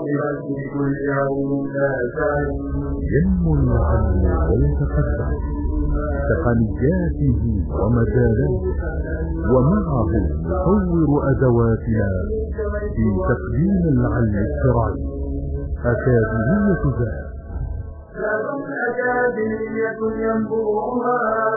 ينمو العلم ويتقدم تقنياته ومجالاته، ومعه نطور أدواتنا في تقديم العلم الشرعي. أكاديمية ذات أكاديمية ينبوعها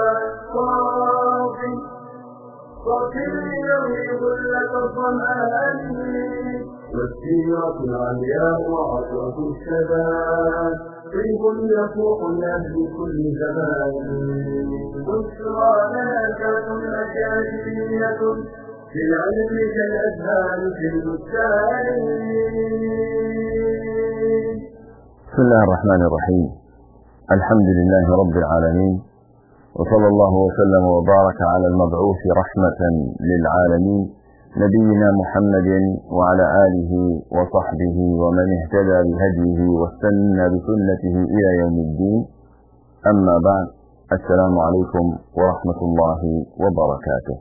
صافي يروي ظلة الظمآن، والسيرة العلياء وعشرة الشباب طيب يفوق الناس كل زمان. بشرى ناكة أكاديمية في العلم كالأزهار في البستان. بسم الله الرحمن الرحيم. الحمد لله رب العالمين، وصلى الله وسلم وبارك على المبعوث رحمة للعالمين نبينا محمد وعلى آله وصحبه ومن اهتدى بهديه واستنى بسنته إلى يوم الدين. أما بعد، السلام عليكم ورحمة الله وبركاته.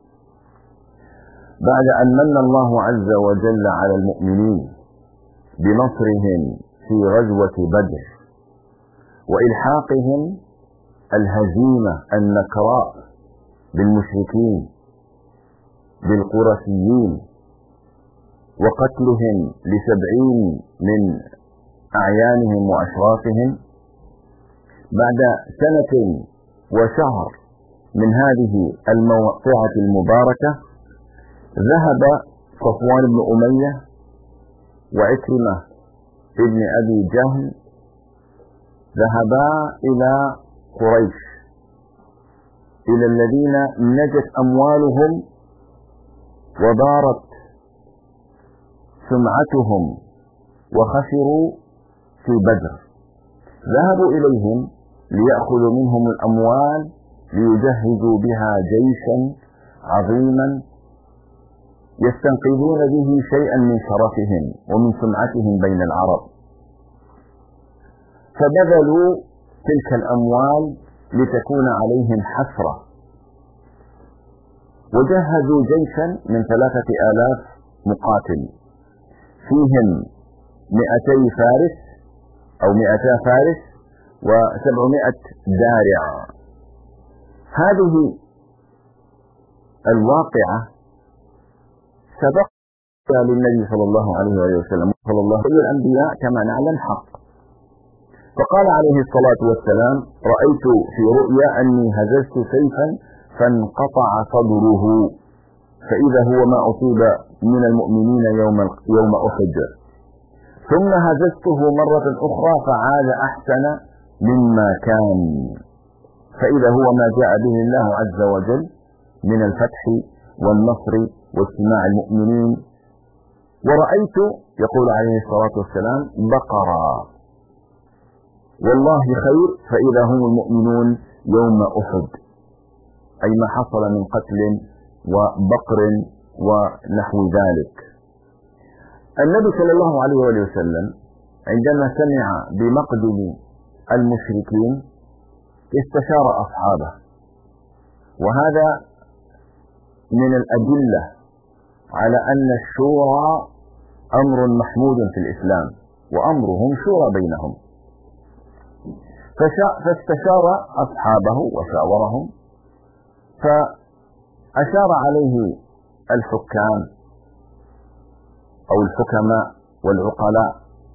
بعد أن من الله عز وجل على المؤمنين بنصرهم في غزوة بدر وإلحاقهم الهزيمة النكراء بالمشركين بالقرشيين وقتلهم ل70 من أعيانهم وأشرافهم، بعد سنة وشهر من هذه الموقعة المباركة، ذهب صفوان بن أمية وعكرمة ابن أبي جهل ذهبا إلى قريش، إلى الذين نجت أموالهم وضارت سمعتهم وخسروا في بدر. ذهبوا إليهم ليأخذوا منهم الأموال ليجهزوا بها جيشا عظيما يستنقذون به شيئا من شرفهم ومن سمعتهم بين العرب، فبذلوا تلك الأموال لتكون عليهم حسرة، وجهزوا جيشا من 3000 مقاتل، فيهم 200 فارس أو 200 فارس و700 دارع. هذه الواقعة سبق للنبي صلى الله عليه وسلم صلى الله عليه الأنبياء كما نعلم حق، فقال عليه الصلاة والسلام: رأيت في رؤيا أني هززت سيفا فانقطع صدره، فإذا هو ما أصيب من المؤمنين يوم أحد، ثم هززته مرة أخرى فعاد أحسن مما كان، فإذا هو ما جاء به الله عز وجل من الفتح والنصر واجتماع المؤمنين. ورأيت، يقول عليه الصلاة والسلام، بقرا والله خير فإذا هم المؤمنون يوم أحد، أي ما حصل من قتل وبقر ونحو ذلك. النبي صلى الله عليه وسلم عندما سمع بمقدم المشركين استشار أصحابه، وهذا من الأدلة على أن الشورى أمر محمود في الإسلام، وأمرهم شورى بينهم. فاستشار أصحابه وشاورهم، فأشار عليه الحكام أو الحكماء والعقلاء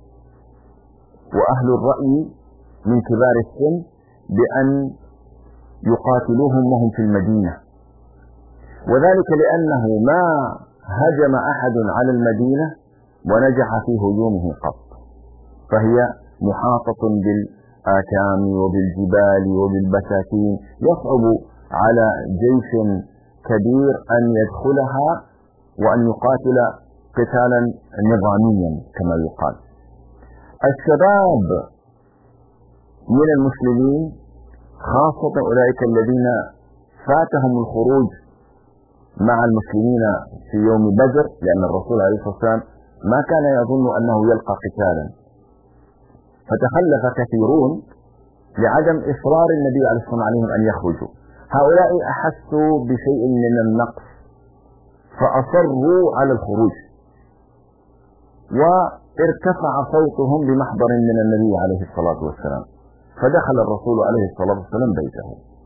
وأهل الرأي من كبار السن بأن يقاتلوهم وهم في المدينة، وذلك لأنه ما هجم أحد على المدينة ونجح في هجومه قط، فهي محاطة بالآكام وبالجبال وبالبساتين، يصعب على جيش كبير أن يدخلها وأن يقاتل قتالا نظاميا كما يقال. الشباب من المسلمين خاصة أولئك الذين فاتهم الخروج مع المسلمين في يوم بدر، لأن الرسول عليه الصلاة والسلام ما كان يظن أنه يلقى قتالا، فتخلف كثيرون لعدم إصرار النبي عليه الصلاة والسلام عليهم أن يخرجوا. هؤلاء أحسوا بشيء من النقص فأصروا على الخروج، وارتفع صوتهم بمحضر من النبي عليه الصلاة والسلام، فدخل الرسول عليه الصلاة والسلام بيته،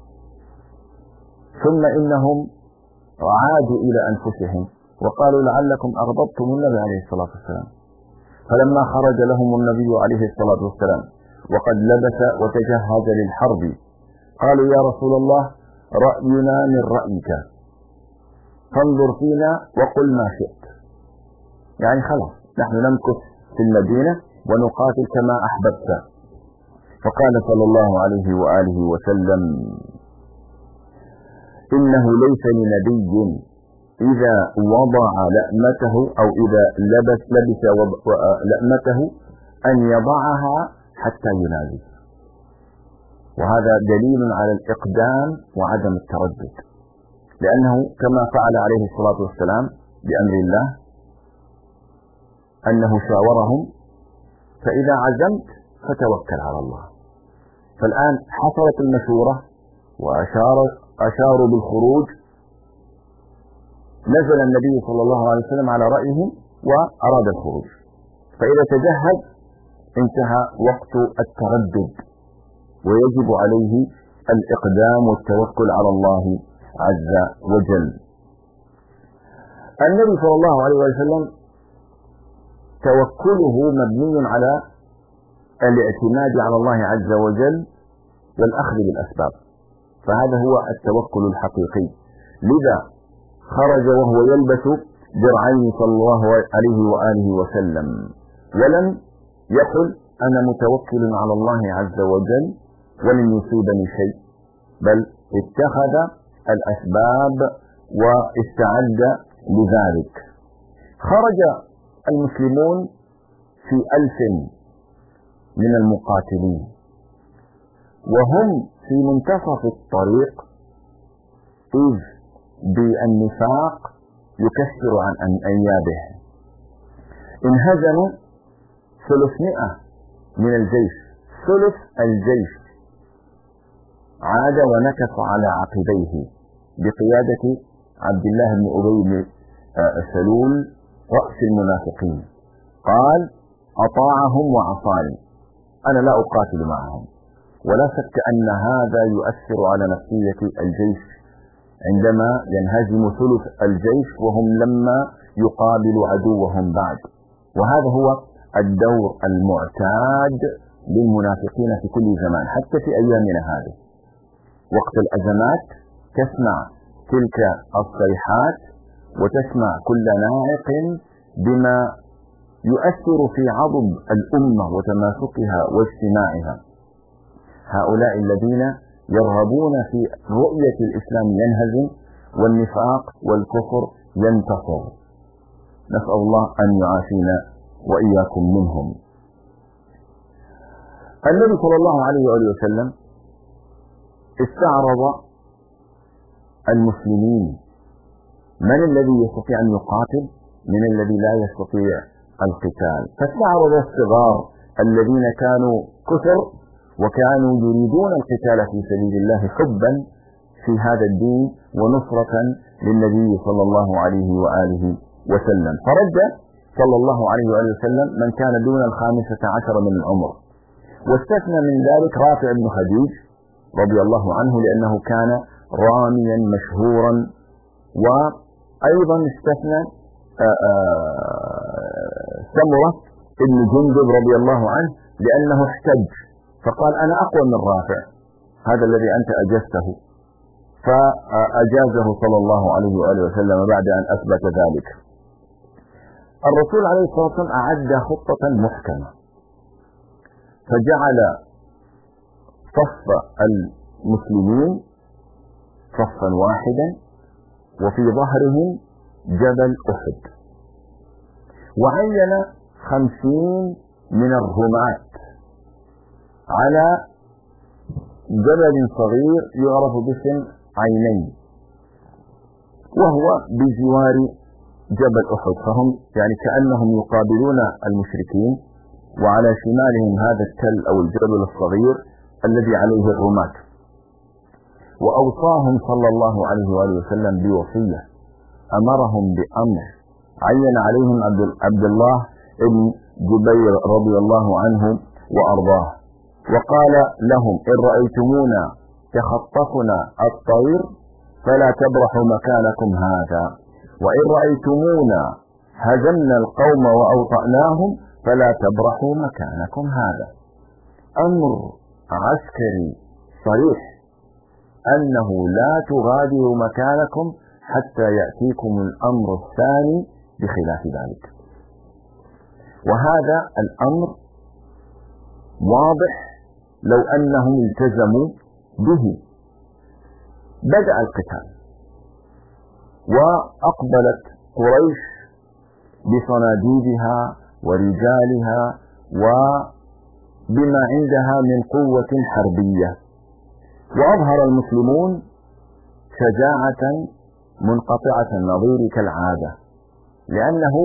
ثم إنهم عادوا إلى أنفسهم وقالوا لعلكم أغضبتم النبي عليه الصلاة والسلام. فلما خرج لهم النبي عليه الصلاة والسلام وقد لبس وتجهز للحرب قالوا يا رسول الله رأينا من رأيك فانظر فينا وقل ما شئت، يعني خلاص نحن نمكث في المدينة ونقاتل كما أحببت. فقال صلى الله عليه وآله وسلم إنه ليس لنبي إذا وضع لأمته أو إذا لبس لأمته أن يضعها حتى ينادي، وهذا دليل على الإقدام وعدم التردد، لأنه كما فعل عليه الصلاة والسلام بأمر الله أنه شاورهم فإذا عزمت فتوكل على الله. فالآن حصلت المشورة وأشاروا بالخروج، نزل النبي صلى الله عليه وسلم على رأيهم وأراد الخروج، فإذا تجهز انتهى وقت التردد ويجب عليه الإقدام والتوكل على الله عز وجل. النبي صلى الله عليه وسلم توكله مبني على الاعتماد على الله عز وجل والأخذ بالأسباب، فهذا هو التوكل الحقيقي. لذا خرج وهو يلبس درعين صلى الله عليه وآله وسلم ولم يقل أنا متوكل على الله عز وجل ولن يصيبني شيء، بل اتخذ الأسباب واستعد لذلك. خرج المسلمون في 1000 من المقاتلين وهم في منتصف الطريق إذ بالنفاق يكسر عن أنيابه. انهزموا 300 من الجيش، ثلث الجيش عاد ونكص على عقبيه بقيادة عبد الله بن أبي بن سلول رأس المنافقين، قال أطاعهم وعصاني، أنا لا أقاتل معهم. ولا شك أن هذا يؤثر على نفسية الجيش عندما ينهزم ثلث الجيش وهم لما يقابلوا عدوهم بعد. وهذا هو الدور المعتاد للمنافقين في كل زمان، حتى في أيامنا هذه وقت الأزمات تسمع تلك الصيحات وتسمع كل ناعق بما يؤثر في عضد الأمة وتماسكها واجتماعها. هؤلاء الذين يرغبون في رؤية الإسلام ينهزم والنفاق والكفر ينتصر، نسأل الله أن يعافينا وإياكم منهم. النبي صلى الله عليه وآله وسلم استعرض المسلمين، من الذي يستطيع أن يقاتل من الذي لا يستطيع القتال، فاستعرض الصغار الذين كانوا كثر وكانوا يريدون القتال في سبيل الله حبا في هذا الدين ونصرة للنبي صلى الله عليه وآله وسلم. فرد صلى الله عليه وآله وسلم من كان دون 15 من العمر، واستثنى من ذلك رافع بن خديج رضي الله عنه لأنه كان راميا مشهورا، وأيضا استثنى سمرة بن جندب رضي الله عنه لأنه احتج فقال أنا أقوى من رافع هذا الذي أنت أجزته، فأجازه صلى الله عليه وآله وسلم بعد أن أثبت ذلك. الرسول عليه الصلاة والسلام أعد خطة محكمة، فجعل صف المسلمين صفا واحدا وفي ظهرهم جبل أحد، وعين 50 من الرماة على جبل صغير يعرف باسم عينين وهو بجوار جبل أحد، فهم يعني كأنهم يقابلون المشركين وعلى شمالهم هذا التل أو الجبل الصغير الذي عليه الرماة. وأوصاهم صلى الله عليه وآله وسلم بوصية، أمرهم بأمر، عين عليهم عبد الله بن جبير رضي الله عنه وأرضاه، وقال لهم: إن رأيتمونا تخطفنا الطير فلا تبرحوا مكانكم هذا، وإن رأيتمونا هزمنا القوم وأوطأناهم فلا تبرحوا مكانكم هذا. أمر عسكري صريح أنه لا تغادروا مكانكم حتى يأتيكم الأمر الثاني بخلاف ذلك. وهذا الأمر واضح لو أنهم التزموا به. بدأ القتال وأقبلت قريش بصناديدها ورجالها وبما عندها من قوة حربية، وأظهر المسلمون شجاعة منقطعة النظير كالعادة، لأنه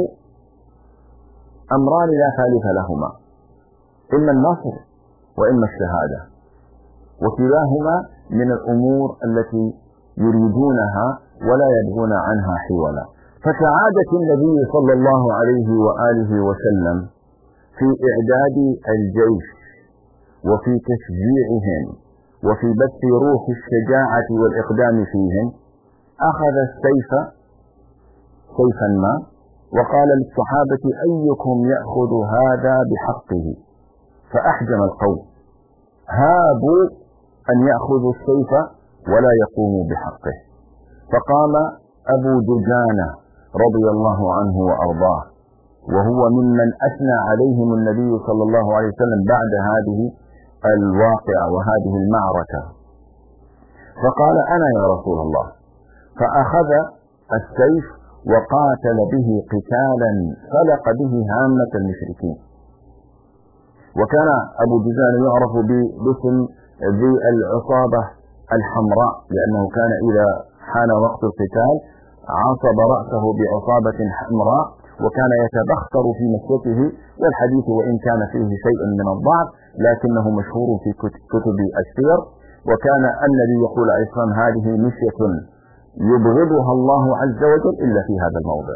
أمران لا ثالث لهما: إما النصر وإما الشهادة، وكلاهما من الأمور التي يريدونها ولا يبغون عنها حولا. فكعادة النبي صلى الله عليه وآله وسلم في إعداد الجيش وفي تشجيعهم وفي بث روح الشجاعة والإقدام فيهم، أخذ السيف سيفا ما وقال للصحابة: أيكم يأخذ هذا بحقه؟ فأحجم القوم، هابوا أن يأخذوا السيف ولا يقوموا بحقه. فقام أبو دجانة رضي الله عنه وأرضاه، وهو ممن أثنى عليهم النبي صلى الله عليه وسلم بعد هذه الواقعة وهذه المعركة، فقال: أنا يا رسول الله. فأخذ السيف وقاتل به قتالا فلق به هامة المشركين. وكان أبو دجانة يعرف باسم ذي العصابة الحمراء، لأنه كان إذا حان وقت القتال عصب رأسه بعصابة حمراء، وكان يتبختر في مشيته، والحديث وإن كان فيه شيء من الضعف لكنه مشهور في كتب السير. وكان النبي يقول عليه الصلاة والسلام: هذه مشية يبغضها الله عز وجل إلا في هذا الموضع.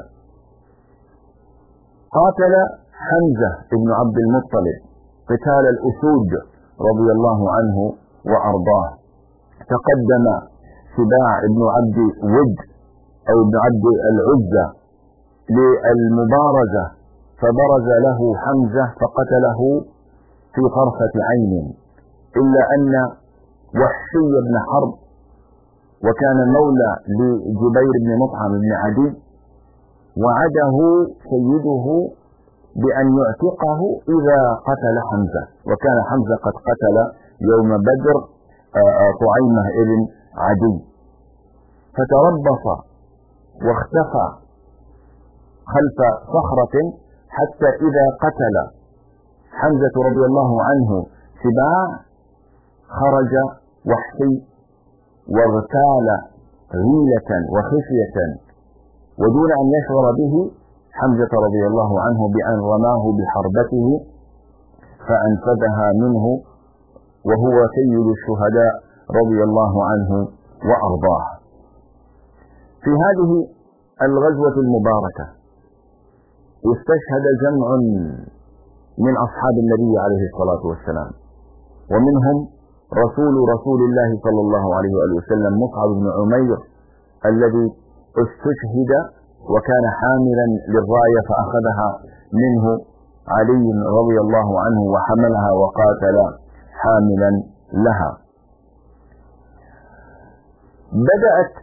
قاتل حمزة بن عبد المطلب قتال الأسود رضي الله عنه وأرضاه. تقدم سباع بن عبد ود أو ابن عبد العزة للمبارزة، فبرز له حمزة فقتله في طرفة عين، إلا أن وحشي بن حرب، وكان مولى لجبير بن مطعم بن عدي، وعده سيده بأن يعتقه إذا قتل حمزة، وكان حمزة قد قتل يوم بدر طعيمة ابن عدي، فتربص واختفى خلف صخرة حتى إذا قتل حمزة رضي الله عنه سباع خرج وحشي واغتال غيلة وخفية، ودون أن يشعر به حمزة رضي الله عنه بأن رماه بحربته فأنفذها منه، وهو سيد الشهداء رضي الله عنه وأرضاه. في هذه الغزوة المباركة استشهد جمع من أصحاب النبي عليه الصلاة والسلام، ومنهم رسول الله صلى الله عليه وآله وسلم مصعب بن عمير الذي استشهد وكان حاملا للراية، فأخذها منه علي رضي الله عنه وحملها وقاتل حاملا لها. بدأت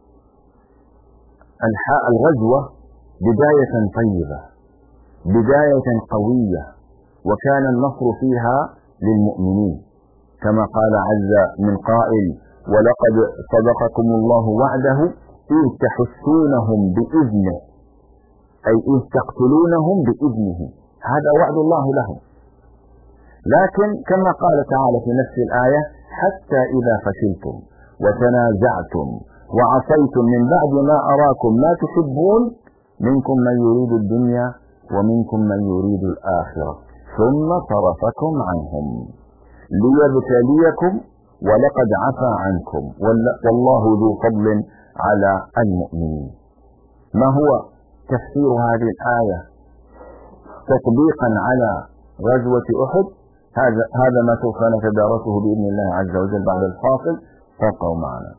الغزوة بداية طيبة، بداية قوية، وكان النصر فيها للمؤمنين، كما قال عز من قائل: ولقد صدقكم الله وعده إذ تحسونهم بإذنه، أي إذ تقتلونهم بإذنه، هذا وعد الله لهم. لكن كما قال تعالى في نفس الآية: حتى إذا فشلتم وتنازعتم وعصيتم من بعد ما أراكم ما تحبون منكم من يريد الدنيا ومنكم من يريد الآخرة ثم صرفكم عنهم ليبتليكم ولقد عفا عنكم والله ذو فضل على المؤمنين. ما هو تفسير هذه الآية؟ تطبيقا على غزوة أحد. هذا ما سوف نتدارسه بإذن الله عز وجل بعد الفاصل، فابقوا معنا.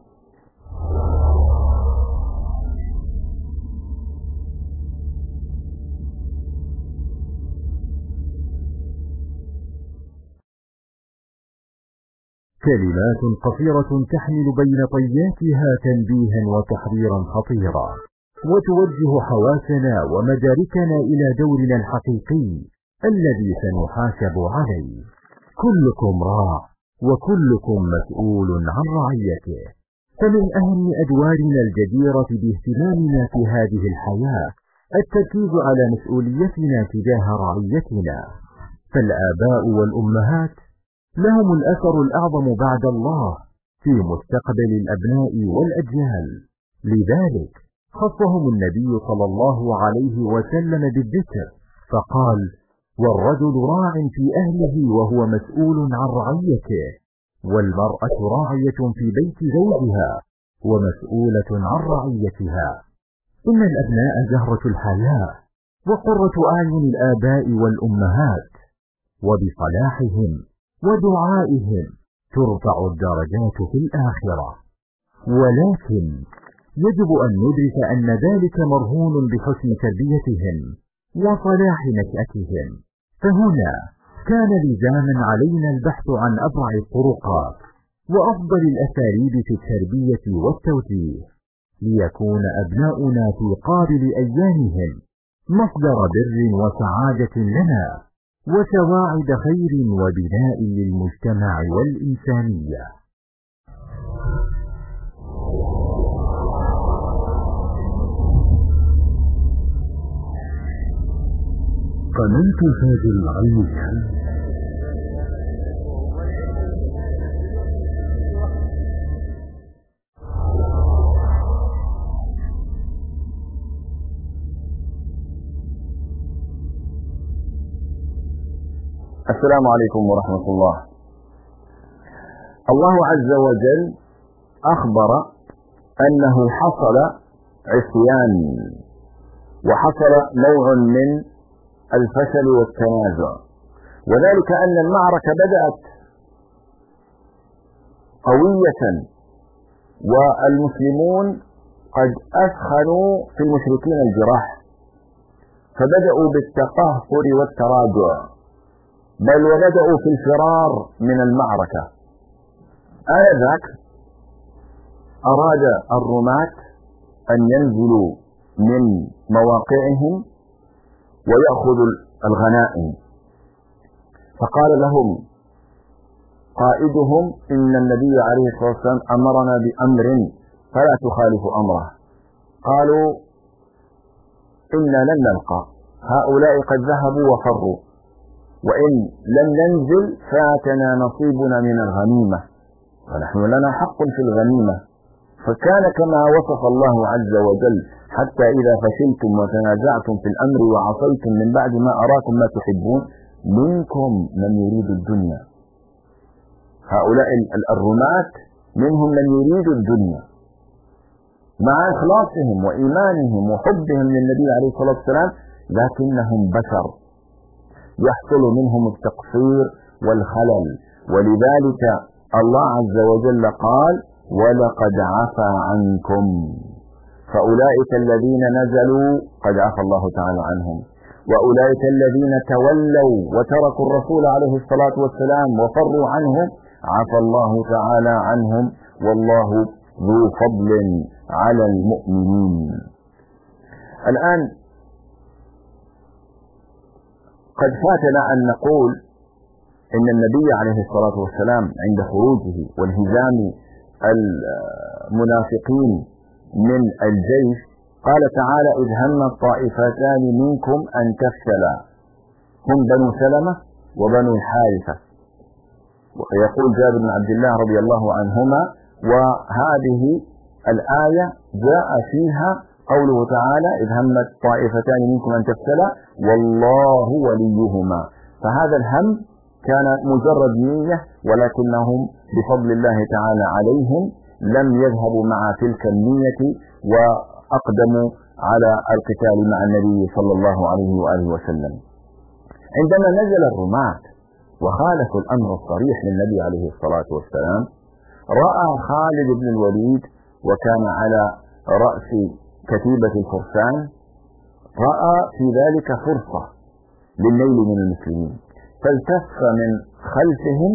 كلمات قصيرة تحمل بين طياتها تنبيها وتحذيرا خطيرا، وتوجه حواسنا ومداركنا إلى دورنا الحقيقي الذي سنحاسب عليه. كلكم راع وكلكم مسؤول عن رعيته، فمن أهم أدوارنا الجديرة باهتمامنا في هذه الحياة التركيز على مسؤوليتنا تجاه رعيتنا. فالآباء والأمهات لهم الأثر الأعظم بعد الله في مستقبل الأبناء والأجيال، لذلك خصهم النبي صلى الله عليه وسلم بالذكر فقال: والرجل راع في أهله وهو مسؤول عن رعيته، والمرأة راعية في بيت زوجها ومسؤولة عن رعيتها. إن الأبناء زهرة الحياة وقرة أعين الآباء والأمهات، وبصلاحهم ودعائهم ترفع الدرجات في الآخرة. ولكن يجب أن ندرك أن ذلك مرهون بحسن تربيتهم وصلاح نشأتهم. فهنا كان لزاما علينا البحث عن أبرع الطرقات وأفضل الأساليب في التربية والتوجيه، ليكون أبناؤنا في قابل أيامهم مصدر بر وسعادة لنا وسواعد خير وبناء للمجتمع والإنسانية. قناة الفجر العلمية. السلام عليكم ورحمة الله. الله عز وجل أخبر أنه حصل عصيان وحصل نوع من الفشل والتنازع، وذلك أن المعركة بدأت قوية والمسلمون قد أثخنوا في المشركين الجراح، فبدأوا بالتقهقر والتراجع، بل وبدأوا في الفرار من المعركة. آنذاك أراد الرماة أن ينزلوا من مواقعهم ويأخذوا الغنائم، فقال لهم قائدهم: إن النبي عليه الصلاة والسلام أمرنا بأمر فلا تخالفوا أمره. قالوا: إنا لن نلقى، هؤلاء قد ذهبوا وفروا، وإن لم ننزل فاتنا نصيبنا من الغنيمة ونحن لنا حق في الغنيمة. فكان كما وصف الله عز وجل: حتى إذا فشلتم وتنازعتم في الأمر وعصيتم من بعد ما أراكم ما تحبون منكم من يريد الدنيا. هؤلاء الرماة منهم من يريد الدنيا مع إخلاصهم وإيمانهم وحبهم للنبي عليه الصلاة والسلام، لكنهم بشر يحصل منهم التقصير والخلل، ولذلك الله عز وجل قال: ولقد عفا عنكم. فأولئك الذين نزلوا قد عفى الله تعالى عنهم، وأولئك الذين تولوا وتركوا الرسول عليه الصلاة والسلام وفروا عنه عفى الله تعالى عنهم، والله ذو فضل على المؤمنين. الآن قد فاتنا أن نقول إن النبي عليه الصلاة والسلام عند خروجه وانهزام المنافقين من الجيش قال تعالى: إذ هم الطائفتان منكم أن تفشلا، هم بنو سلمة وبنو الحارثة. ويقول جابر بن عبد الله رضي الله عنهما: وهذه الآية جاء فيها قوله تعالى: إذ همت طائفتان منكم أن تفشلا والله وليهما. فهذا الهم كان مجرد نية، ولكنهم بفضل الله تعالى عليهم لم يذهبوا مع تلك النية وأقدموا على القتال مع النبي صلى الله عليه وآله وسلم. عندما نزل الرماة وخالفوا الأمر الصريح للنبي عليه الصلاة والسلام، رأى خالد بن الوليد وكان على رأس كتيبة الفرسان، رأى في ذلك فرصة للنيل من المسلمين، فالتف من خلفهم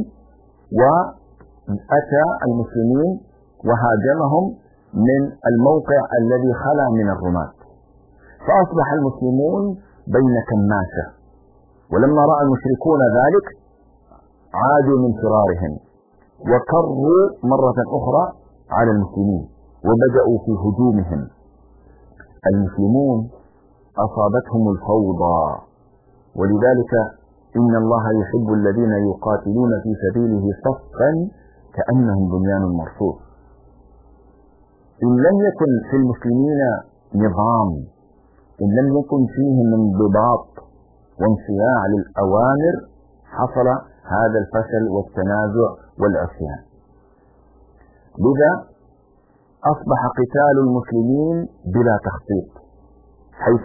وأتى المسلمين وهاجمهم من الموقع الذي خلا من الرماة، فأصبح المسلمون بين كماشة. ولما رأى المشركون ذلك عادوا من فرارهم وكروا مرة أخرى على المسلمين وبدأوا في هجومهم. المسلمون أصابتهم الفوضى، ولذلك إن الله يحب الذين يقاتلون في سبيله صفا كأنهم بنيان مرصوص. إن لم يكن في المسلمين نظام، إن لم يكن فيهم انضباط وانصياع للأوامر، حصل هذا الفشل والتنازع والعصيان. لذا أصبح قتال المسلمين بلا تخطيط، حيث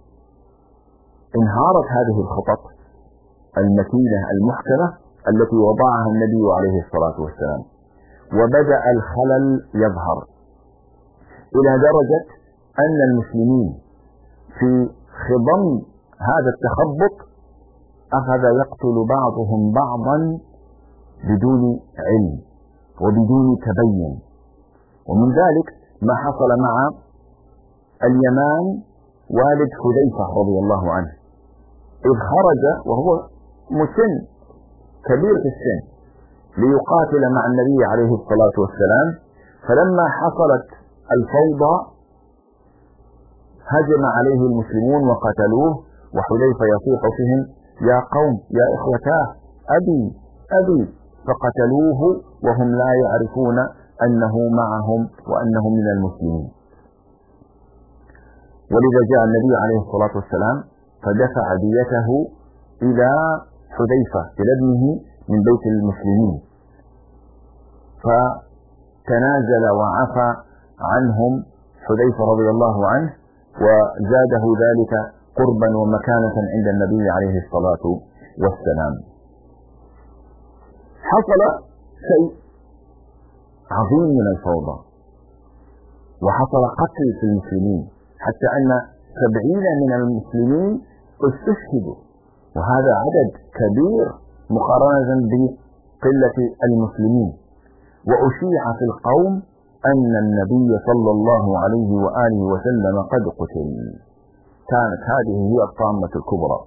انهارت هذه الخطط المتينة المحكمة التي وضعها النبي عليه الصلاة والسلام، وبدأ الخلل يظهر إلى درجة أن المسلمين في خضم هذا التخبط أخذ يقتل بعضهم بعضا بدون علم وبدون تبين. ومن ذلك ما حصل مع اليمان والد حذيفة رضي الله عنه، إذ خرج وهو مسن كبير في السن ليقاتل مع النبي عليه الصلاة والسلام، فلما حصلت الفوضى هجم عليه المسلمون وقتلوه، وحذيفة يصيح فيهم: يا قوم، يا إخوتاه، أبي، فقتلوه وهم لا يعرفون أنه معهم وأنه من المسلمين. ولذا جاء النبي عليه الصلاة والسلام فدفع ديته إلى حذيفة إلى ابنه من بيت المسلمين، فتنازل وعفى عنهم حذيفة رضي الله عنه، وزاده ذلك قربا ومكانة عند النبي عليه الصلاة والسلام. حصل شيء عظيم من الفوضى، وحصل قتل في المسلمين، حتى أن 70 من المسلمين استشهدوا، وهذا عدد كبير مقارنة بقلة المسلمين. وأشيع في القوم أن النبي صلى الله عليه وآله وسلم قد قتل. كانت هذه هي الطامة الكبرى.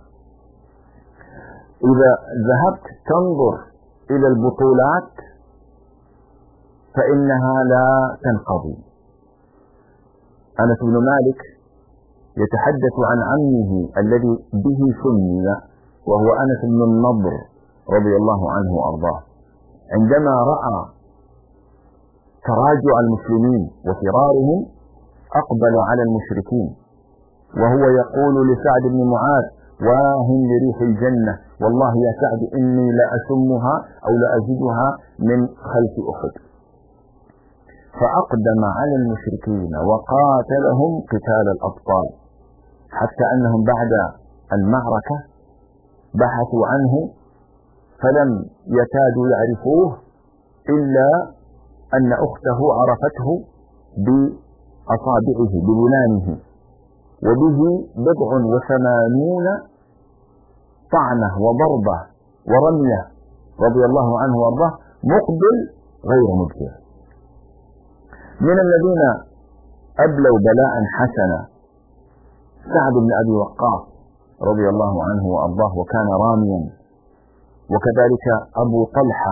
إذا ذهبت تنظر إلى البطولات فإنها لا تنقضي. أنس بن مالك يتحدث عن عمه الذي به سمي، وهو أنس بن النضر رضي الله عنه وأرضاه، عندما رأى تراجع المسلمين وفرارهم أقبل على المشركين، وهو يقول لسعد بن معاذ: واهن لريح الجنة، والله يا سعد إني لأشمها أو لأجدها من خلف أحد. فأقدم على المشركين وقاتلهم قتال الأبطال، حتى أنهم بعد المعركة بحثوا عنه فلم يكادوا يعرفوه، إلا أن أخته عرفته بأصابعه ببنانه، وبه 87 طعنة وضربة ورمية رضي الله عنه وارضاه، مقبل غير مدبر. من الذين أبلوا بلاء حسنا سعد بن أبي وقاص رضي الله عنه وارضاه، وكان راميا، وكذلك أبو طلحة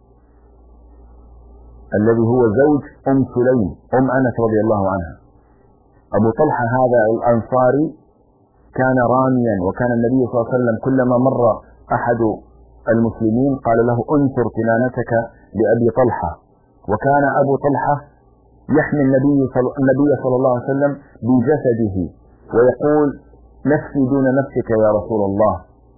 الذي هو زوج سليم أنس رضي الله عنها. أبو طلحة هذا الأنصاري كان راميا، وكان النبي صلى الله عليه وسلم كلما مر أحد المسلمين قال له: انثر كنانتك لأبي طلحة. وكان أبو طلحة يحمي النبي صلى الله عليه وسلم بجسده ويقول: نفسي دون نفسك يا رسول الله.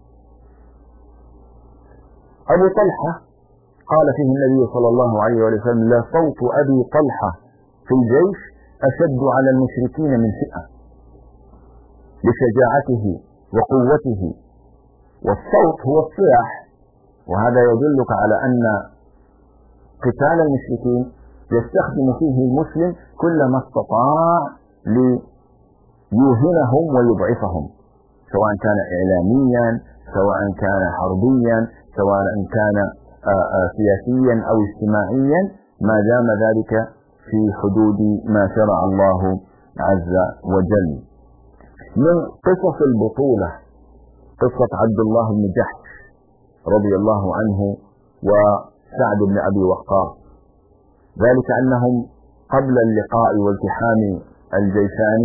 أبو طلحة قال فيه النبي صلى الله عليه وسلم: لصوت أبي طلحة في الجيش أشد على المشركين من فئة، لشجاعته وقوته والصوت هو الصياح، وهذا يدلك على أن قتال المشركين يستخدم فيه المسلم كل ما استطاع ليوهنهم ويضعفهم، سواء كان إعلاميا، سواء كان حربيا، سواء كان سياسيا أو اجتماعيا، ما دام ذلك في حدود ما شرع الله عز وجل. من قصص البطولة قصة عبد الله بن جحش رضي الله عنه وسعد بن أبي وقاص، ذلك أنهم قبل اللقاء والتحام الجيشان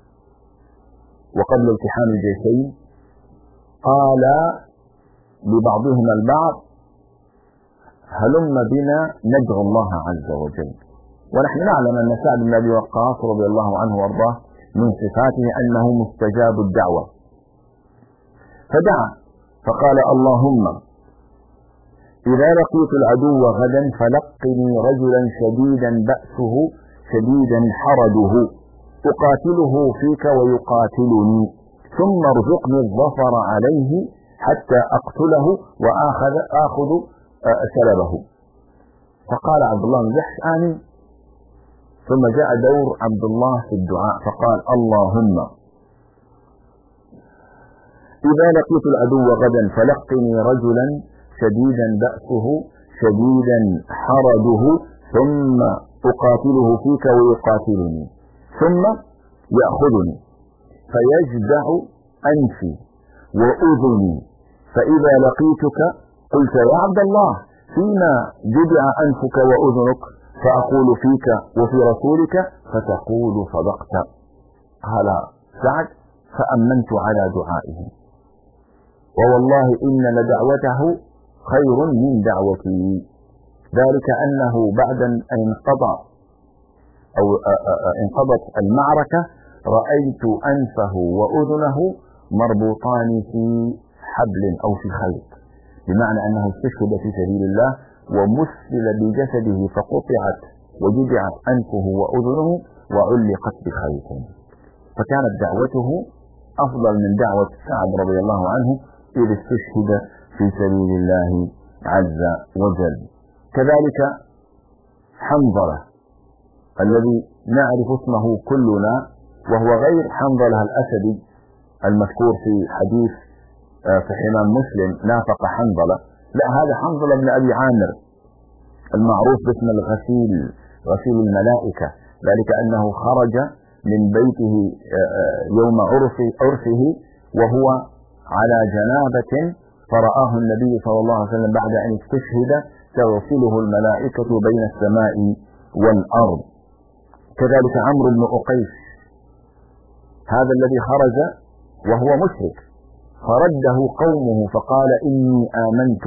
وقبل التحام الجيشين قال لبعضهما البعض: هلم بنا ندعو الله عز وجل. ونحن نعلم أن سعد بن أبي وقاص رضي الله عنه وارضاه من صفاته أنه مستجاب الدعوة، فدعا فقال: اللهم إذا لقيت العدو غدا فلقني رجلا شديدا بأسه شديدا حرده أقاتله فيك ويقاتلني، ثم ارزقني الظفر عليه حتى أقتله وآخذ سلبه. فقال عبد الله بن جحش: آمين. ثم جاء دور عبد الله في الدعاء فقال: اللهم إذا لقيت العدو غدا فلقني رجلا شديدا بأسه شديدا حرده ثم أقاتله فيك ويقاتلني، ثم يأخذني فيجدع أنفي وأذني، فإذا لقيتك قلت: يا عبد الله فيما جدع أنفك وأذنك؟ فأقول: فيك وفي رسولك، فتقول: صدقت. قال سعد: فأمنت على دعائه، ووالله إن لدعوته خير من دعوتي. ذلك أنه بعد أن انقضت المعركة رأيت أنفه وأذنه مربوطان في حبل أو في خيط، بمعنى أنه استشهد في سبيل الله ومثل بجسده فقطعت وجدعت أنفه وأذنه وعلقت بخيط، فكانت دعوته أفضل من دعوة سعد رضي الله عنه إذ استشهد في سبيل الله عز وجل. كذلك حنظلة الذي نعرف اسمه كلنا، وهو غير حنظلة الأسدي المذكور في حديث في حمام مسلم نافق حنظلة، لا، هذا حنظلة بن أبي عامر المعروف باسم الغسيل، غسيل الملائكة، ذلك أنه خرج من بيته يوم عرفه وهو على جنابة، فرآه النبي صلى الله عليه وسلم بعد أن استشهد تغسله الملائكة بين السماء والأرض. كذلك عمرو بن أقيس هذا الذي خرج وهو مشرك فرده قومه فقال: إني آمنت،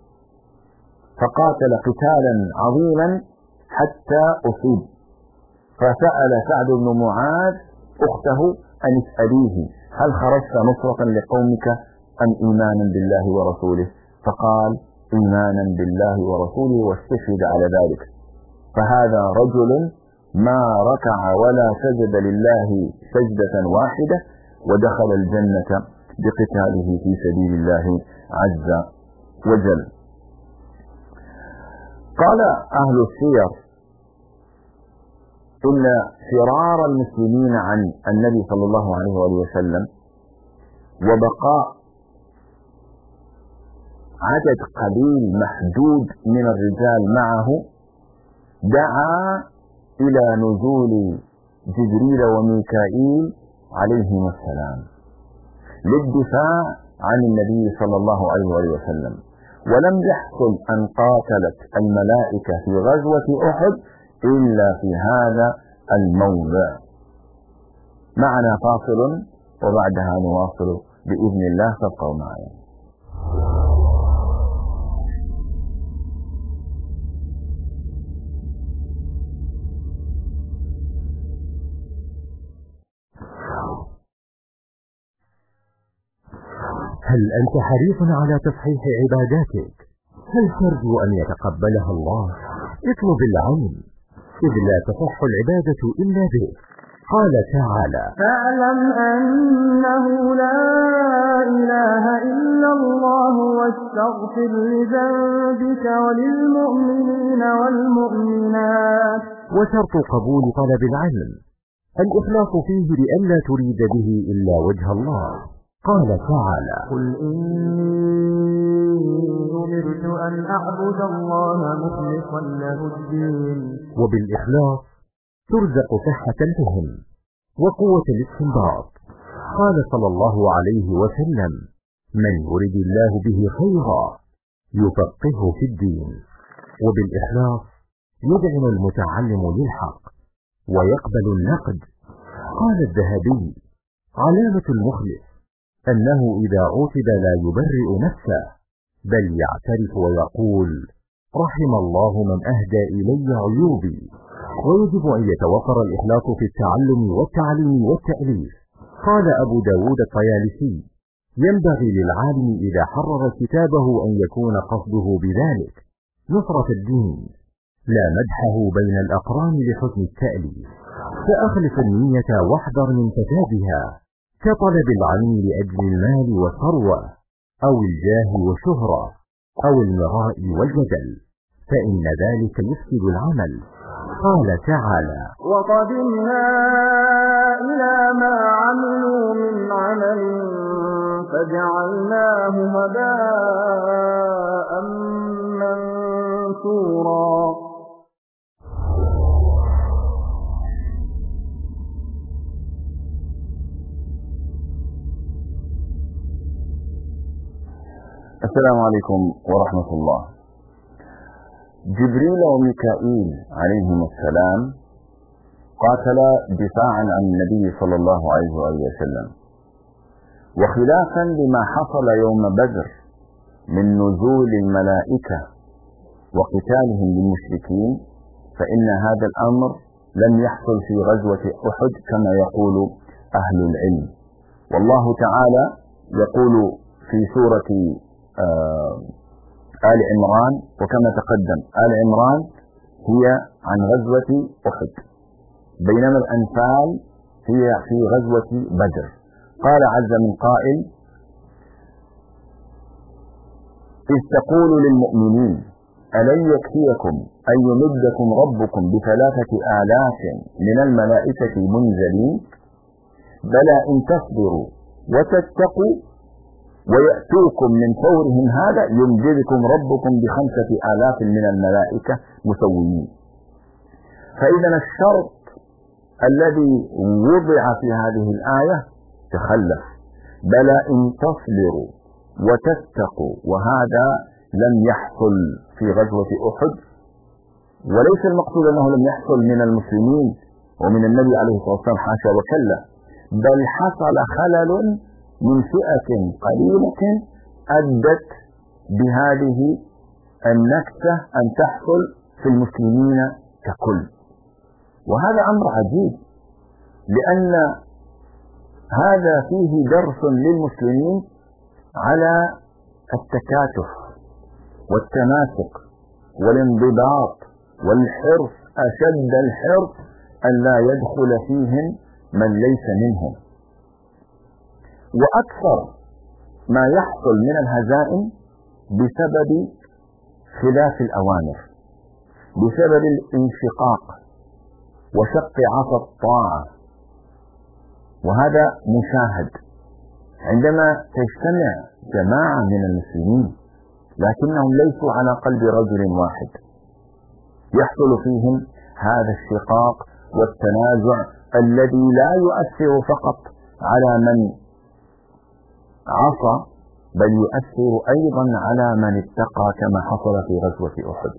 فقاتل قتالا عظيما حتى أصيب، فسأل سعد بن معاذ أخته أن اسأليه: هل خرجت نصرة لقومك أم إيمانا بالله ورسوله؟ فقال: إيمانا بالله ورسوله، واستشهد على ذلك. فهذا رجل ما ركع ولا سجد لله سجدة واحدة ودخل الجنة بقتاله في سبيل الله عز وجل. قال أهل السير: إن فرار المسلمين عن النبي صلى الله عليه وسلم وبقاء عدد قليل محدود من الرجال معه دعا إلى نزول جبريل وميكائيل عليهم السلام للدفاع عن النبي صلى الله عليه وسلم، ولم يحصل أن قاتلت الملائكة في غزوة أحد إلا في هذا الموضع. معنا فاصل وبعدها نواصل بإذن الله، فابقوا معنا. هل أنت حريص على تصحيح عباداتك؟ هل ترجو أن يتقبلها الله؟ اطلب العون، إذ لا تصح العبادة إلا به. قال تعالى: فاعلم أنه لا إله إلا الله واستغفر لذنبك وللمؤمنين والمؤمنات. وشرط قبول طلب العلم الإخلاص فيه لئلا تريد به إلا وجه الله. قال تعالى: قل إني أمرت أن أعبد الله مخلصا له الدين. وبالإخلاص ترزق صحة الفهم وقوة الاستنباط. قال صلى الله عليه وسلم: من يرد الله به خيرا يفقهه في الدين. وبالإخلاص يدعم المتعلم للحق ويقبل النقد. قال الذهبي: علامة المخلص أنه إذا عوتب لا يبرئ نفسه بل يعترف ويقول: رحم الله من أهدى إلي عيوبي. ويجب أن يتوفر الإخلاص في التعلم والتعليم والتأليف. قال أبو داود الطيالسي: ينبغي للعالم إذا حرر كتابه أن يكون قصده بذلك نصرة الدين لا مدحه بين الأقران لحسن التأليف. فأخلص النية واحذر من فسادها كطلب العلم لأجل المال والثروة أو الجاه والشهرة أو المراء والجدل، فإن ذلك يفسد العمل. قال تعالى: وقدمنا إلى ما عملوا من عمل فجعلناه هباء منثورا. السلام عليكم ورحمة الله. جبريل وميكائيل عليهم السلام قاتلا دفاعا عن النبي صلى الله عليه وسلم، وخلافا لما حصل يوم بدر من نزول الملائكة وقتالهم للمشركين، فإن هذا الأمر لم يحصل في غزوة أحد كما يقول أهل العلم. والله تعالى يقول في سورة آل عمران، وكما تقدم آل عمران هي عن غزوة أحد، بينما الأنفال هي في غزوة بدر. قال عز من قائل: إذ تقول للمؤمنين ألن يكفيكم أن يمدكم ربكم ب3,000 من الملائكة منزلين بلى إن تصبروا وتتقوا ويأتوكم من فورهم هذا يمددكم ربكم ب5,000 من الملائكة مسومين. فإذا الشرط الذي وضع في هذه الآية تخلف، بلى إن تصبروا وتتقوا، وهذا لم يحصل في غزوة أحد، وليس المقصود أنه لم يحصل من المسلمين ومن النبي عليه الصلاة والسلام، حاشا وكلا، بل حصل خلل من فئة قليلة أدت بهذه النكسة أن تحصل في المسلمين ككل. وهذا أمر عجيب، لأن هذا فيه درس للمسلمين على التكاتف والتماسك والانضباط والحرص أشد الحرص أن لا يدخل فيهم من ليس منهم. وأكثر ما يحصل من الهزائم بسبب خلاف الأوامر، بسبب الانشقاق وشق عصا الطاعة. وهذا مشاهد عندما تجتمع جماعة من المسلمين لكنهم ليسوا على قلب رجل واحد، يحصل فيهم هذا الشقاق والتنازع الذي لا يؤثر فقط على من عصى بل يؤثر أيضا على من اتقى كما حصل في غزوة أحد.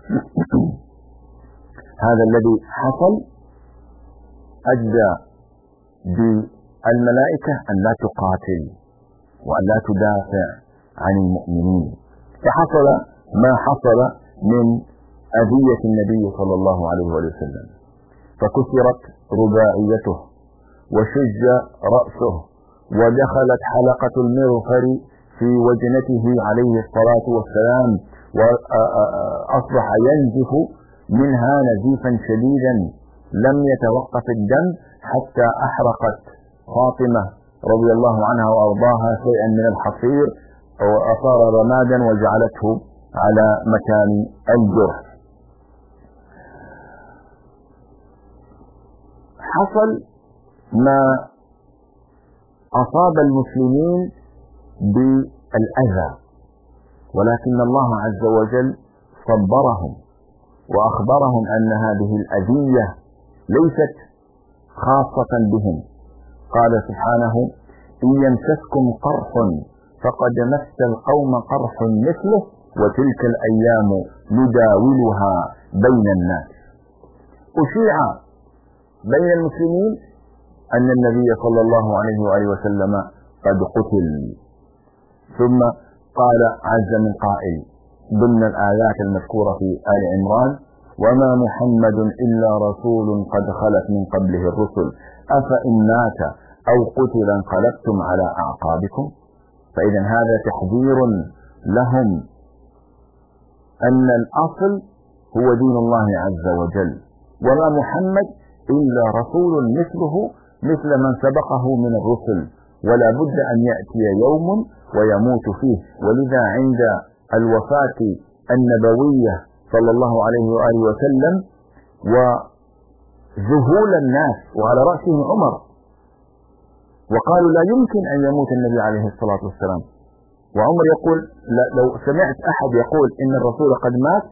هذا الذي حصل أدى بالملائكة أن لا تقاتل وأن لا تدافع عن المؤمنين، فحصل ما حصل من أذية النبي صلى الله عليه وسلم، فكسرت رباعيته وشج رأسه ودخلت حلقة المغفر في وجنته عليه الصلاة والسلام، وأصبح ينزف منها نزيفا شديدا لم يتوقف الدم حتى أحرقت فاطمة رضي الله عنها وأرضاها شيئا من الحصير وأصار رمادا وجعلته على مكان الجرح. حصل ما أصاب المسلمين بالأذى، ولكن الله عز وجل صبرهم وأخبرهم أن هذه الأذية ليست خاصة بهم. قال سبحانه: إن يمسسكم قرح فقد مس القوم قرح مثله وتلك الأيام نداولها بين الناس. أشيع بين المسلمين أن النبي صلى الله عليه وآله وسلم قد قتل، ثم قال عز من قائل ضمن الآيات المذكورة في آل عمران: وما محمد إلا رسول قد خلت من قبله الرسل أفإن مات أو قتل انقلبتم على أعقابكم. فإذا هذا تحذير لهم أن الأصل هو دين الله عز وجل، وما محمد إلا رسول مثله مثل من سبقه من الرسل، ولا بد أن يأتي يوم ويموت فيه. ولذا عند الوفاة النبوية صلى الله عليه وآله وسلم وذهول الناس وعلى رأسهم عمر، وقالوا لا يمكن أن يموت النبي عليه الصلاة والسلام، وعمر يقول لو سمعت أحد يقول إن الرسول قد مات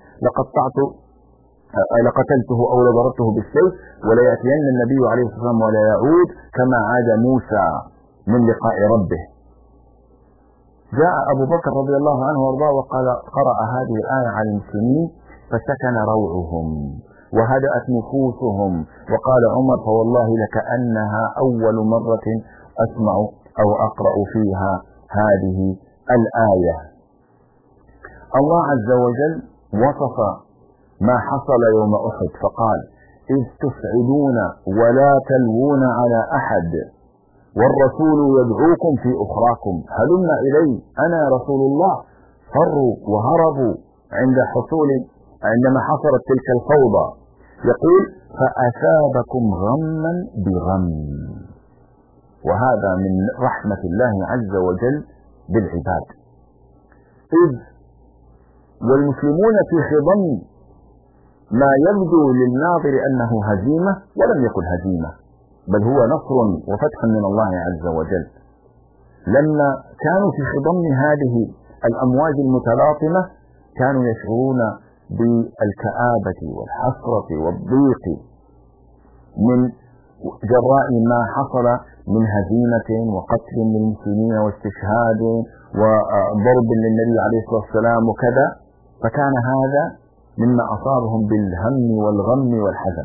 لقتلته أو لضربته بالسيف ولا يأتين النبي عليه الصلاة والسلام ولا يعود كما عاد موسى من لقاء ربه. جاء أبو بكر رضي الله عنه وارضاه وقال: قرأ هذه الآية على المسلمين فسكن روعهم وهدأت نفوسهم. وقال عمر: فوالله لكأنها أول مرة أسمع أو أقرأ فيها هذه الآية. الله عز وجل وصف ما حصل يوم أحد فقال: إذ تسعدون ولا تلوون على أحد والرسول يدعوكم في أخراكم هلم إلي أنا رسول الله. فروا وهربوا عندما حصلت تلك الفوضى. يقول: فأثابكم غما بغم. وهذا من رحمة الله عز وجل بالعباد. إذ والمسلمون في خضم ما يبدو للناظر أنه هزيمة ولم يكن هزيمة، بل هو نصر وفتح من الله عز وجل. لما كانوا في خضم هذه الأمواج المتلاطمة كانوا يشعرون بالكآبة والحسرة والضيق من جراء ما حصل من هزيمة وقتل للمسلمين واستشهاد وضرب للنبي عليه الصلاة والسلام وكذا، فكان هذا مما أصابهم بالهم والغم والحزن،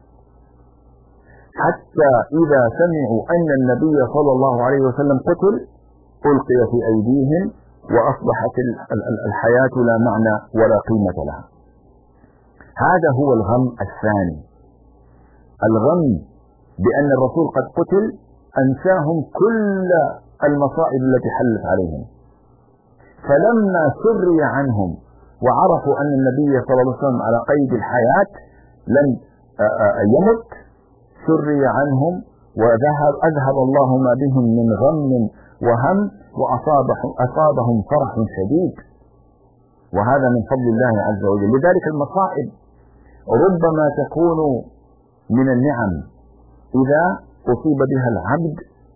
حتى إذا سمعوا أن النبي صلى الله عليه وسلم قتل ألقي في أيديهم وأصبحت الحياة لا معنى ولا قيمة لها. هذا هو الغم الثاني، الغم بأن الرسول قد قتل أنساهم كل المصائب التي حلت عليهم. فلما سري عنهم وعرفوا أن النبي صلى الله عليه وسلم على قيد الحياة لم يمت، سري عنهم وأذهب الله ما بهم من غم وهم وأصابهم فرح شديد، وهذا من فضل الله عز وجل. لذلك المصائب ربما تكون من النعم إذا أصيب بها العبد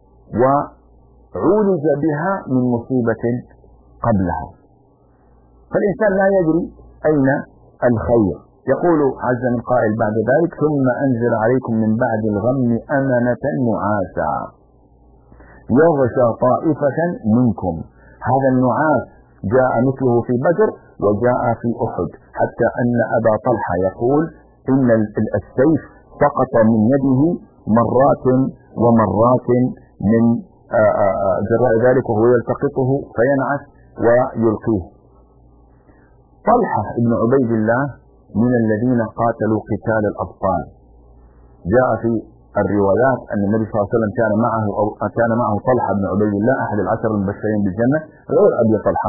وعولج بها من مصيبة قبلها، فالإنسان لا يدري أين الخير. يقول عز من قائل بعد ذلك: ثم أنزل عليكم من بعد الغم أمنة نعاسا يغشى طائفة منكم. هذا النعاس جاء مثله في بدر وجاء في أحد، حتى أن أبا طلحة يقول إن السيف سقط من يده مرات ومرات من جراء ذلك وهو يلتقطه فينعس ويلقيه. طلحة بن عبيد الله من الذين قاتلوا قتال الأبطال. جاء في الروايات أن النبي صلى الله عليه وسلم كان معه طلحة بن عبيد الله أحد العشر المبشرين بالجنة غير أبي طلحة،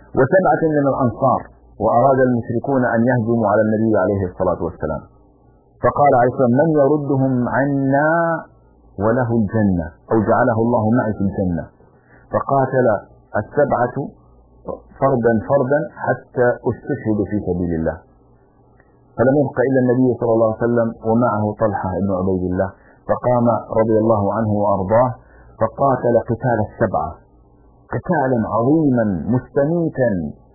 وسبعة من الأنصار، وأراد المشركون أن يهجموا على النبي عليه الصلاة والسلام، فقال عليه الصلاة والسلام: من يردهم عنا وله الجنة، أو جعله الله معي في الجنة. فقاتل السبعة فردا فردا حتى استشهدوا في سبيل الله، فلم يبق إلا النبي صلى الله عليه وسلم ومعه طلحة بن عبيد الله، فقام رضي الله عنه وأرضاه فقاتل قتال السبعة قتالا عظيما مستميتا،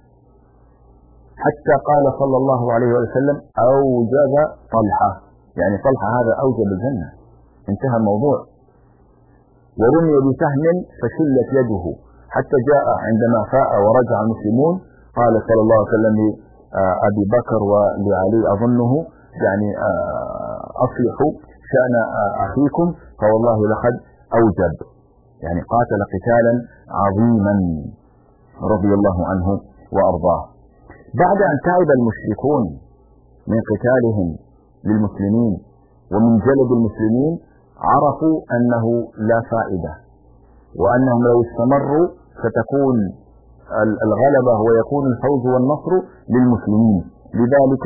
حتى قال صلى الله عليه وسلم: أوجب طلحة، يعني طلحة هذا أوجب الجنة، انتهى الموضوع. ورمي بسهم فشلت يده، حتى جاء عندما فاء ورجع المسلمون قال صلى الله عليه وسلم لأبي بكر ولعلي أظنه يعني أصلحوا شأن أخيكم فوالله لقد أوجب، يعني قاتل قتالا عظيما رضي الله عنه وأرضاه. بعد أن تعب المشركون من قتالهم للمسلمين ومن جلد المسلمين عرفوا أنه لا فائدة، وأنهم لو استمروا ستكون الغلبة ويكون الفوز والنصر للمسلمين، لذلك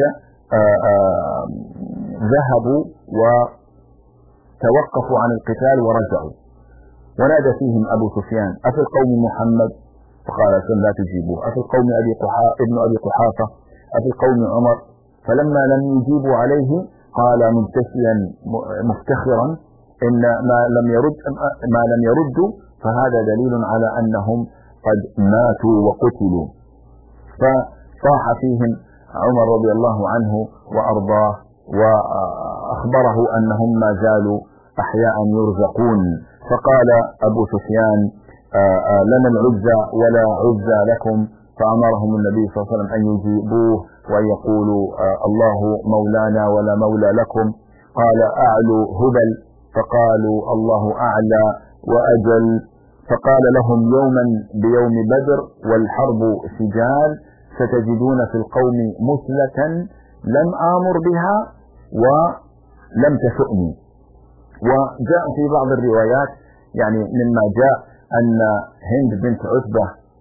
ذهبوا وتوقفوا عن القتال ورجعوا. ونادى فيهم أبو سفيان: أفي القوم محمد؟ فقال: لا تجيبوه. أفي القوم ابن أبي قحافة؟ أفي القوم عمر؟ فلما لم يجيبوا عليه قال منتسيا مفتخرا: إن ما لم يردوا فهذا دليل على أنهم قد ماتوا وقتلوا. فصاح فيهم عمر رضي الله عنه وأرضاه وأخبره أنهم ما زالوا أحياء يرزقون. فقال أبو سفيان: لنا العزى ولا عزى لكم، فأمرهم النبي صلى الله عليه وسلم أن يجيبوه وأن يقولوا: الله مولانا ولا مولى لكم. قال: أعلوا هبل، فقالوا: الله أعلى وأجل. فقال لهم: يوما بيوم بدر والحرب سجال، ستجدون في القوم مثلة لم آمر بها ولم تسؤني. وجاء في بعض الروايات يعني مما جاء أن هند بنت عتبة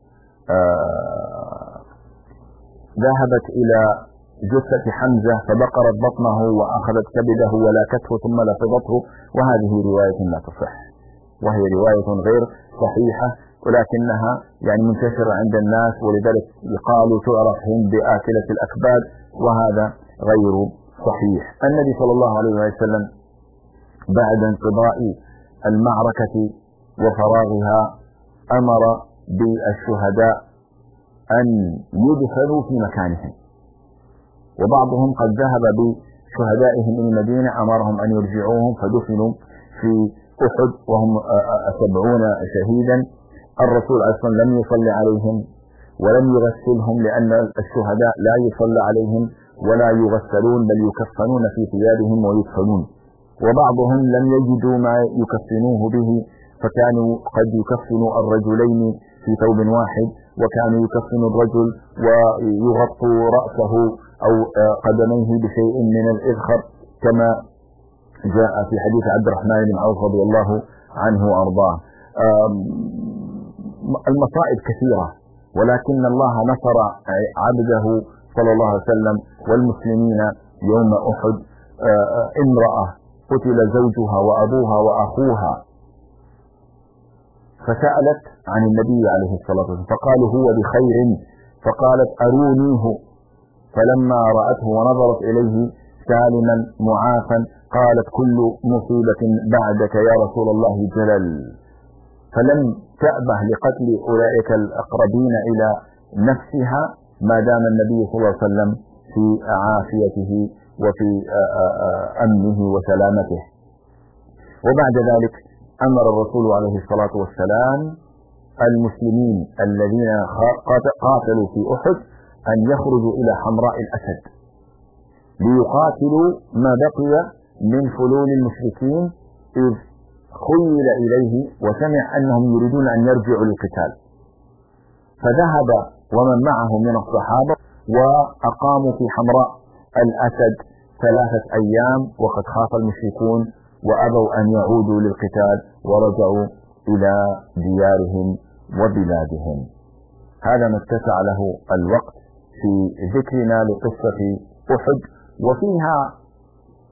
ذهبت إلى جثة حمزة فبقرت بطنه وأخذت كبده ولاكته ثم لفظته، وهذه رواية لا تصح، وهي رواية غير صحيحة، ولكنها يعني منتشرة عند الناس، ولذلك يقال تعرف هند بآكلة الأكباد، وهذا غير صحيح. النبي صلى الله عليه وسلم بعد انقضاء المعركة وفراغها أمر بالشهداء أن يدفنوا في مكانهم، وبعضهم قد ذهب بشهدائهم إلى المدينة، أمرهم أن يرجعوهم فدفنوا في أحد وهم 70 شهيدا. الرسول عليه الصلاة والسلام لم يصلي عليهم ولم يغسلهم، لأن الشهداء لا يصلى عليهم ولا يغسلون، بل يكفنون في ثيابهم ويدفنون. وبعضهم لم يجدوا ما يكفنوه به، فكانوا قد يكفنوا الرجلين في ثوب واحد، وكانوا يكفن الرجل ويغطوا رأسه أو قدميه بشيء من الإذخر، كما جاء في حديث عبد الرحمن بن عوف رضي الله عنه وأرضاه. المصائب كثيرة، ولكن الله نصر عبده صلى الله عليه وسلم والمسلمين يوم أحد. امرأة قتل زوجها وأبوها وأخوها، فسألت عن النبي عليه الصلاة والسلام فقالوا: هو بخير. فقالت: أرونيه. فلما رأته ونظرت إليه سالما معافا قالت: كل مصيبة بعدك يا رسول الله جلل. فلم تأبه لقتل أولئك الأقربين إلى نفسها ما دام النبي صلى الله عليه وسلم في عافيته وفي أمنه وسلامته. وبعد ذلك أمر الرسول عليه الصلاة والسلام المسلمين الذين قاتلوا في أحد أن يخرجوا إلى حمراء الأسد ليقاتلوا ما بقي من فلول المشركين، إذ خيل إليه وسمع أنهم يريدون أن يرجعوا للقتال، فذهب ومن معه من الصحابة وأقاموا في حمراء الأسد 3 أيام، وقد خاف المشركون وأبوا أن يعودوا للقتال ورجعوا إلى ديارهم وبلادهم. هذا ما اتسع له الوقت في ذكرنا لقصة أحد، وفيها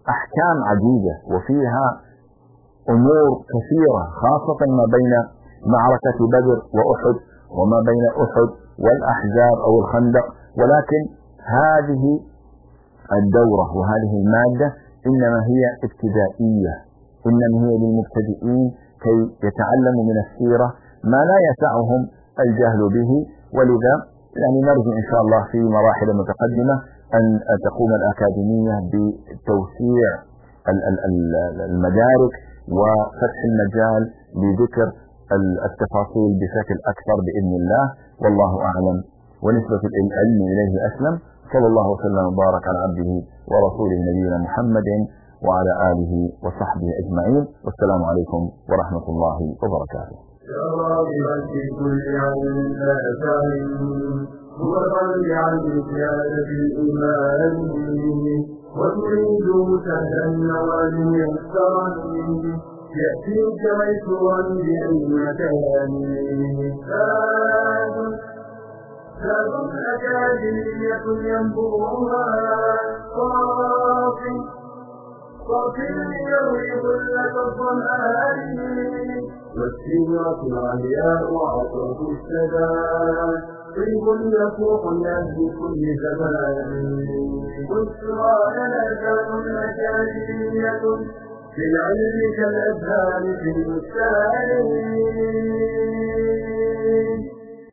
أحكام عديدة وفيها أمور كثيرة، خاصة ما بين معركة بدر وأحد وما بين أحد والأحزاب أو الخندق. ولكن هذه الدورة وهذه المادة إنما هي ابتدائية، إنما هي للمبتدئين كي يتعلموا من السيرة ما لا يسعهم الجهل به. ولذا يعني نرجو إن شاء الله في مراحل متقدمة أن تقوم الأكاديمية بتوسيع المدارك وفتح المجال لذكر التفاصيل بشكل أكثر بإذن الله، والله أعلم. ونسبة العلم إليه أسلم. صلى الله وسلم وبارك على عبده ورسوله نبينا محمد وعلى آله وصحبه أجمعين، والسلام عليكم ورحمة الله وبركاته. يا راغبا في كل علم لا تعلم، هو راجعا لزيادة الإيمان، وتريد سهلا النوال يسرا، يأتيك ميسورا بأي مكان. زاد أكاديمية ينبوها صافي يروي ظلة الظمآن، والسيرة العلياء عطرة السداد، طيب يفوق الناس بكل زمان. بشرى لنا ذات أكاديمية في العلم كالأزهار في البستان.